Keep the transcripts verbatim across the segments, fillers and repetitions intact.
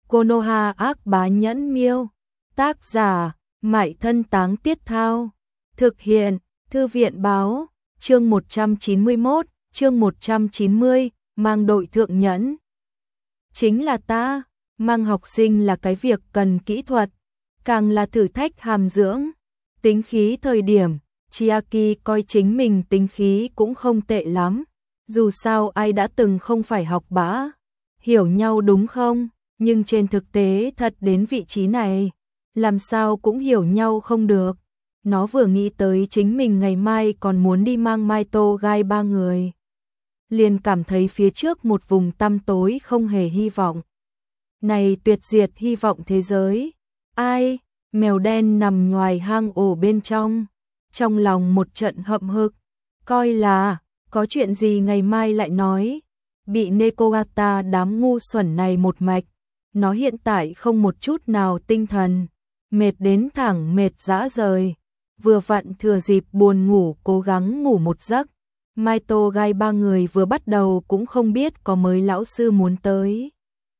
Konoha ác bá nhẫn miêu. Tác giả, Mại Thân Táng Tiết Thao. Thực hiện, Thư viện báo, chương một trăm chín mươi mốt, chương một trăm chín mươi, mang đội thượng nhẫn. Chính là ta, mang học sinh là cái việc cần kỹ thuật, càng là thử thách hàm dưỡng. Tính khí thời điểm, Chiaki coi chính mình tính khí cũng không tệ lắm. Dù sao ai đã từng không phải học bá, hiểu nhau đúng không? Nhưng trên thực tế thật đến vị trí này, làm sao cũng hiểu nhau không được. Nó vừa nghĩ tới chính mình ngày mai còn muốn đi mang Maito gai ba người, liền cảm thấy phía trước một vùng tăm tối không hề hy vọng. Này tuyệt diệt hy vọng thế giới. Ai? Mèo đen nằm ngoài hang ổ bên trong, trong lòng một trận hậm hực, coi là có chuyện gì ngày mai lại nói. Bị Nekogata đám ngu xuẩn này một mạch, nó hiện tại không một chút nào tinh thần, mệt đến thẳng mệt rã rời. Vừa vặn thừa dịp buồn ngủ cố gắng ngủ một giấc. Maito gai ba người vừa bắt đầu cũng không biết có mới lão sư muốn tới.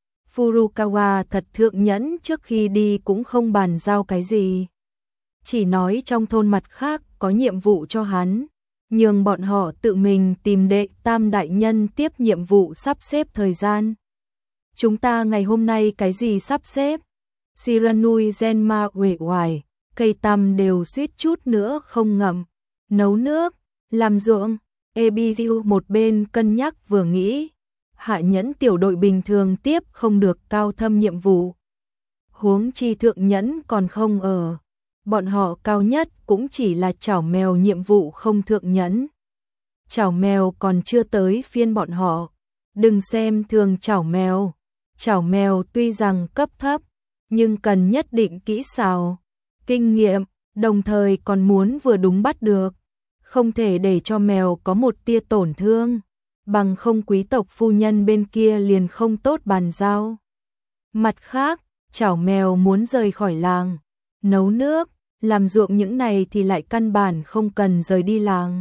Furukawa thật thượng nhẫn, trước khi đi cũng không bàn giao cái gì, chỉ nói trong thôn mặt khác có nhiệm vụ cho hắn, nhường bọn họ tự mình tìm đệ tam đại nhân tiếp nhiệm vụ sắp xếp thời gian. Chúng ta ngày hôm nay cái gì sắp xếp? Shiranui Genma uể oải, cây tăm đều suýt chút nữa không ngậm. Nấu nước, làm ruộng. Ebisu một bên cân nhắc vừa nghĩ, hạ nhẫn tiểu đội bình thường tiếp không được cao thâm nhiệm vụ, huống chi thượng nhẫn còn không ở. Bọn họ cao nhất cũng chỉ là chảo mèo nhiệm vụ không thượng nhẫn. Chảo mèo còn chưa tới phiên bọn họ. Đừng xem thường chảo mèo. Chảo mèo tuy rằng cấp thấp, nhưng cần nhất định kỹ xảo, kinh nghiệm, đồng thời còn muốn vừa đúng bắt được. Không thể để cho mèo có một tia tổn thương, bằng không quý tộc phu nhân bên kia liền không tốt bàn giao. Mặt khác, chảo mèo muốn rời khỏi làng, nấu nước, làm ruộng những này thì lại căn bản không cần rời đi làng.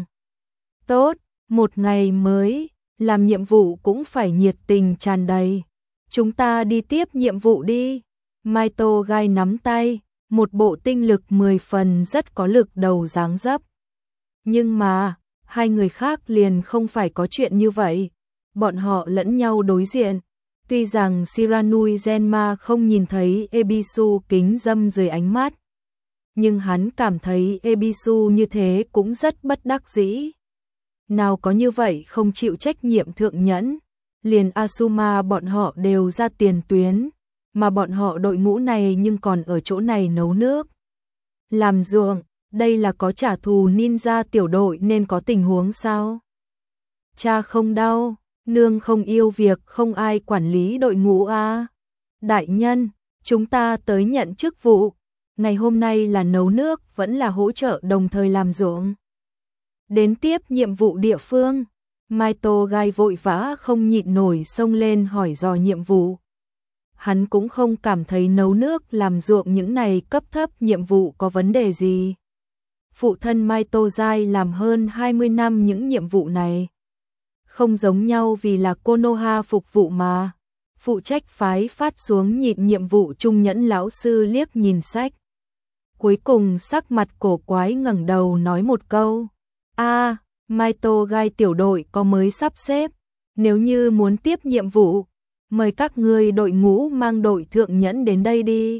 Tốt, một ngày mới, làm nhiệm vụ cũng phải nhiệt tình tràn đầy. Chúng ta đi tiếp nhiệm vụ đi. Maito gai nắm tay, một bộ tinh lực mười phần rất có lực đầu dáng dấp. Nhưng mà, hai người khác liền không phải có chuyện như vậy. Bọn họ lẫn nhau đối diện. Tuy rằng Shiranui Genma không nhìn thấy Ebisu kính dâm dưới ánh mắt, nhưng hắn cảm thấy Ebisu như thế cũng rất bất đắc dĩ. Nào có như vậy không chịu trách nhiệm thượng nhẫn, liền Asuma bọn họ đều ra tiền tuyến, mà bọn họ đội ngũ này nhưng còn ở chỗ này nấu nước, làm ruộng. Đây là có trả thù ninja tiểu đội nên có tình huống sao? Cha không đau, nương không yêu việc không ai quản lý đội ngũ à? Đại nhân, chúng ta tới nhận chức vụ. Ngày hôm nay là nấu nước vẫn là hỗ trợ đồng thời làm ruộng? Đến tiếp nhiệm vụ địa phương. Maito gai vội vã không nhịn nổi xông lên hỏi dò nhiệm vụ. Hắn cũng không cảm thấy nấu nước làm ruộng những này cấp thấp nhiệm vụ có vấn đề gì. Phụ thân Maito gai làm hơn hai mươi năm những nhiệm vụ này. Không giống nhau vì là Konoha phục vụ mà. Phụ trách phái phát xuống nhịn nhiệm vụ trung nhẫn lão sư liếc nhìn sách. Cuối cùng sắc mặt cổ quái ngẩng đầu nói một câu. A, à, Maito gai tiểu đội có mới sắp xếp. Nếu như muốn tiếp nhiệm vụ, mời các ngươi đội ngũ mang đội thượng nhẫn đến đây đi.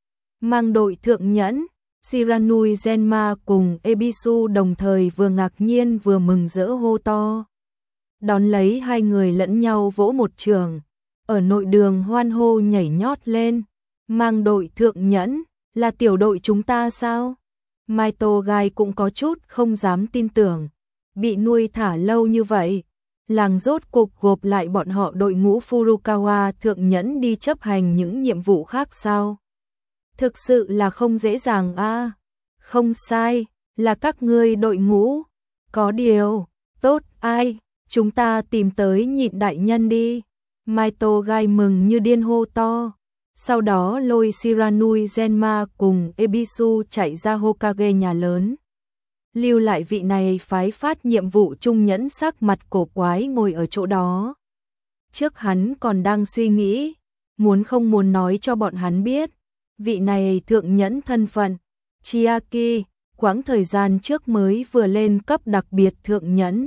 Mang đội thượng nhẫn. Shiranui Genma cùng Ebisu đồng thời vừa ngạc nhiên vừa mừng rỡ hô to. Đón lấy hai người lẫn nhau vỗ một trường, ở nội đường hoan hô nhảy nhót lên. Mang đội thượng nhẫn, là tiểu đội chúng ta sao? Maito gai cũng có chút không dám tin tưởng. Bị nuôi thả lâu như vậy, làng rốt cục gộp lại bọn họ đội ngũ Furukawa thượng nhẫn đi chấp hành những nhiệm vụ khác sao? Thực sự là không dễ dàng a. À. Không sai, là các ngươi đội ngũ. Có điều, tốt ai, chúng ta tìm tới nhịn đại nhân đi. Maito gai mừng như điên hô to. Sau đó lôi Shiranui Genma cùng Ebisu chạy ra Hokage nhà lớn. Lưu lại vị này phái phát nhiệm vụ trung nhẫn sắc mặt cổ quái ngồi ở chỗ đó. Trước hắn còn đang suy nghĩ, muốn không muốn nói cho bọn hắn biết, vị này thượng nhẫn thân phận, Chiaki, quãng thời gian trước mới vừa lên cấp đặc biệt thượng nhẫn.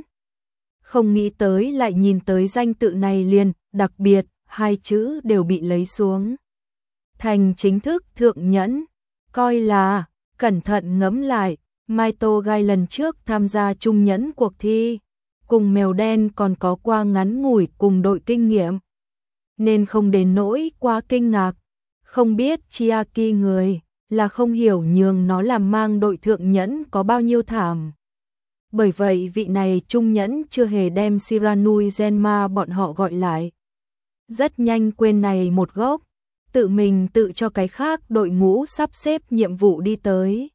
Không nghĩ tới lại nhìn tới danh tự này liền, đặc biệt, hai chữ đều bị lấy xuống. Thành chính thức thượng nhẫn, coi là, cẩn thận ngẫm lại, Maito Gai lần trước tham gia trung nhẫn cuộc thi, cùng mèo đen còn có qua ngắn ngủi cùng đội kinh nghiệm, nên không đến nỗi quá kinh ngạc, không biết Chiaki người, là không hiểu nhường nó làm mang đội thượng nhẫn có bao nhiêu thảm. Bởi vậy vị này trung nhẫn chưa hề đem Shiranui Zenma bọn họ gọi lại. Rất nhanh quên này một gốc, tự mình tự cho cái khác đội ngũ sắp xếp nhiệm vụ đi tới.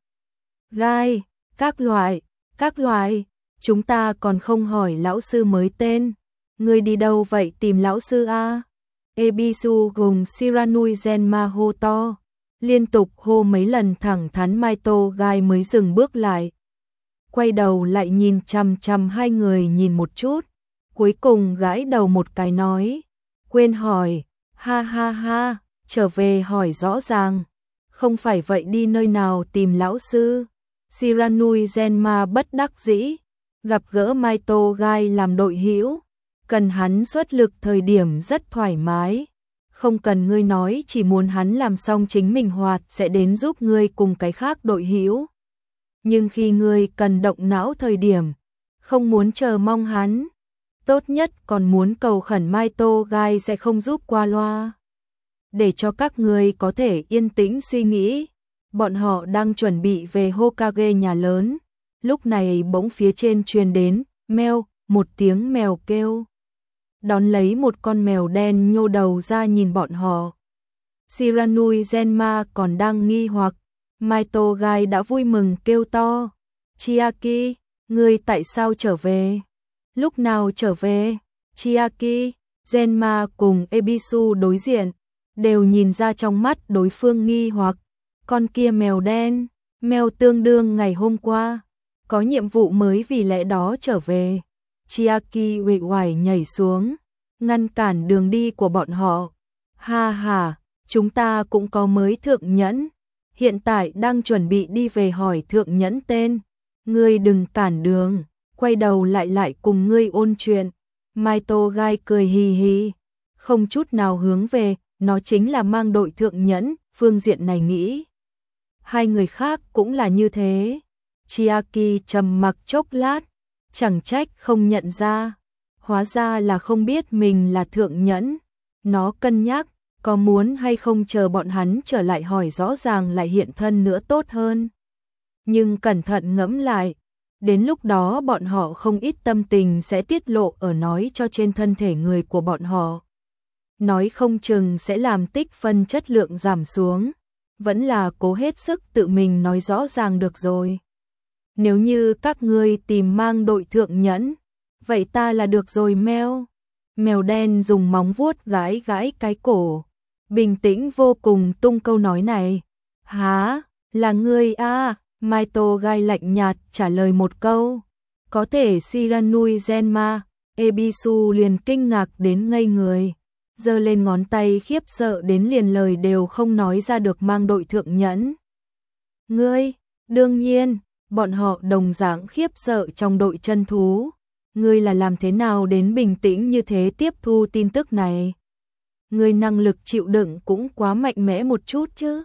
Gai, các loại, các loại, chúng ta còn không hỏi lão sư mới tên. Người đi đâu vậy tìm lão sư a? Ebisu gùng Shiranui Zenma hô to, liên tục hô mấy lần thẳng thắn Maito Gai mới dừng bước lại. Quay đầu lại nhìn chằm chằm hai người nhìn một chút, cuối cùng gãi đầu một cái nói, quên hỏi, ha ha ha, trở về hỏi rõ ràng, không phải vậy đi nơi nào tìm lão sư. Shiranui Zenma bất đắc dĩ, gặp gỡ Maito Gai làm đội hữu, cần hắn xuất lực thời điểm rất thoải mái, không cần ngươi nói, chỉ muốn hắn làm xong chính mình hoạt sẽ đến giúp ngươi cùng cái khác đội hữu. Nhưng khi ngươi cần động não thời điểm, không muốn chờ mong hắn, tốt nhất còn muốn cầu khẩn Maito Gai sẽ không giúp qua loa. Để cho các ngươi có thể yên tĩnh suy nghĩ, bọn họ đang chuẩn bị về Hokage nhà lớn, lúc này bỗng phía trên truyền đến, meo, một tiếng mèo kêu. Đón lấy một con mèo đen nhô đầu ra nhìn bọn họ. Shiranui Zenma còn đang nghi hoặc, Maito Gai đã vui mừng kêu to, Chiaki, ngươi tại sao trở về? Lúc nào trở về? Chiaki, Zenma cùng Ebisu đối diện, đều nhìn ra trong mắt đối phương nghi hoặc, con kia mèo đen, mèo tương đương ngày hôm qua, có nhiệm vụ mới vì lẽ đó trở về. Chiaki uể oải nhảy xuống, ngăn cản đường đi của bọn họ. Ha ha, chúng ta cũng có mới thượng nhẫn, hiện tại đang chuẩn bị đi về hỏi thượng nhẫn tên. Ngươi đừng cản đường, quay đầu lại lại cùng ngươi ôn chuyện. Maito Gai cười hì hì, không chút nào hướng về, nó chính là mang đội thượng nhẫn, phương diện này nghĩ. Hai người khác cũng là như thế. Chiaki trầm mặc chốc lát, chẳng trách không nhận ra, hóa ra là không biết mình là thượng nhẫn. Nó cân nhắc, có muốn hay không chờ bọn hắn trở lại hỏi rõ ràng lại hiện thân nữa tốt hơn. Nhưng cẩn thận ngẫm lại, đến lúc đó bọn họ không ít tâm tình sẽ tiết lộ ở nói cho trên thân thể người của bọn họ. Nói không chừng sẽ làm tích phân chất lượng giảm xuống, vẫn là cố hết sức tự mình nói rõ ràng được rồi. Nếu như các ngươi tìm mang đội thượng nhẫn, vậy ta là được rồi meo. Mèo đen dùng móng vuốt gãi gãi cái cổ, bình tĩnh vô cùng tung câu nói này. Hả, là ngươi à? Maito Gai lạnh nhạt trả lời một câu. Có thể Shiranui Zenma, Ebisu liền kinh ngạc đến ngây người, giơ lên ngón tay khiếp sợ đến liền lời đều không nói ra được mang đội thượng nhẫn. Ngươi, đương nhiên, bọn họ đồng dạng khiếp sợ trong đội chân thú. Ngươi là làm thế nào đến bình tĩnh như thế tiếp thu tin tức này? Ngươi năng lực chịu đựng cũng quá mạnh mẽ một chút chứ.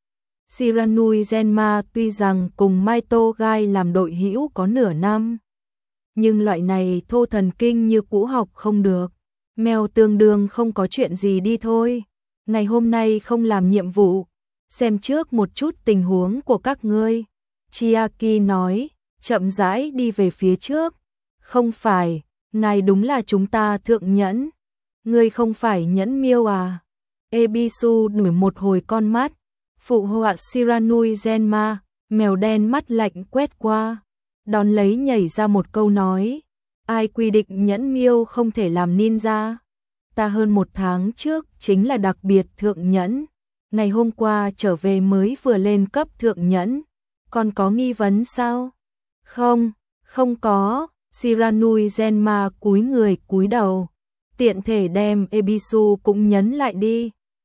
Shiranui Zenma tuy rằng cùng Maito Gai làm đội hữu có nửa năm, nhưng loại này thô thần kinh như cũ học không được. Mèo tương đương không có chuyện gì đi thôi. Ngày hôm nay không làm nhiệm vụ, xem trước một chút tình huống của các ngươi. Chiaki nói, chậm rãi đi về phía trước. Không phải, ngài đúng là chúng ta thượng nhẫn. Ngươi không phải nhẫn miêu à? Ebisu nổi một hồi con mắt, phụ họa Shiranui Zenma, mèo đen mắt lạnh quét qua, đón lấy nhảy ra một câu nói, ai quy định nhẫn miêu không thể làm ninja? Ta hơn một tháng trước chính là đặc biệt thượng nhẫn, ngày hôm qua trở về mới vừa lên cấp thượng nhẫn, còn có nghi vấn sao? Không, không có. Shiranui Zenma cúi người cúi đầu, tiện thể đem Ebisu cũng nhấn lại đi.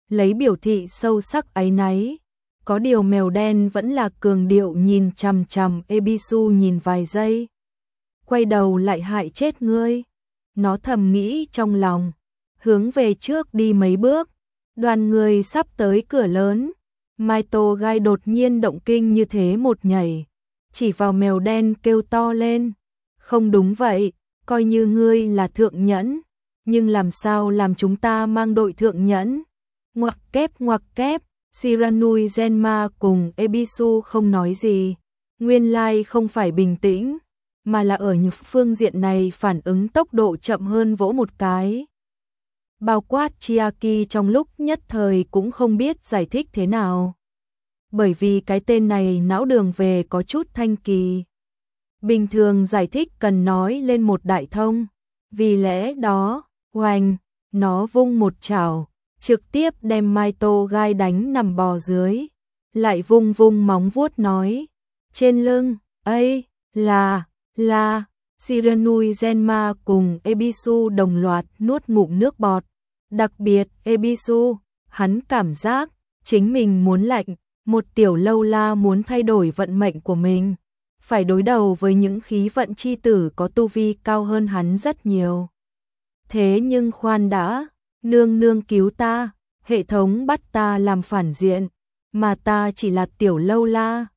lấy biểu thị sâu sắc áy náy. Có điều mèo đen vẫn là cường điệu nhìn chằm chằm Ebisu nhìn vài giây. Quay đầu lại hại chết ngươi. Nó thầm nghĩ trong lòng, hướng về trước đi mấy bước. Đoàn người sắp tới cửa lớn. Mai Tô Gai đột nhiên động kinh như thế một nhảy, chỉ vào mèo đen kêu to lên. Không đúng vậy, coi như ngươi là thượng nhẫn, nhưng làm sao làm chúng ta mang đội thượng nhẫn? Ngoặc kép ngoặc kép, Shiranui Genma cùng Ebisu không nói gì. Nguyên lai không phải bình tĩnh, mà là ở những phương diện này phản ứng tốc độ chậm hơn vỗ một cái. Bao quát Chiaki trong lúc nhất thời cũng không biết giải thích thế nào. Bởi vì cái tên này não đường về có chút thanh kỳ. Bình thường giải thích cần nói lên một đại thông. Vì lẽ đó, oanh, nó vung một chảo, trực tiếp đem Mai Tô Gai đánh nằm bò dưới. Lại vung vung móng vuốt nói. Trên lưng, ấy, là, là, Shiranui Genma cùng Ebisu đồng loạt nuốt ngụm nước bọt. Đặc biệt, Ebisu, hắn cảm giác chính mình muốn lạnh, một tiểu lâu la muốn thay đổi vận mệnh của mình, phải đối đầu với những khí vận chi tử có tu vi cao hơn hắn rất nhiều. Thế nhưng khoan đã, nương nương cứu ta, hệ thống bắt ta làm phản diện, mà ta chỉ là tiểu lâu la.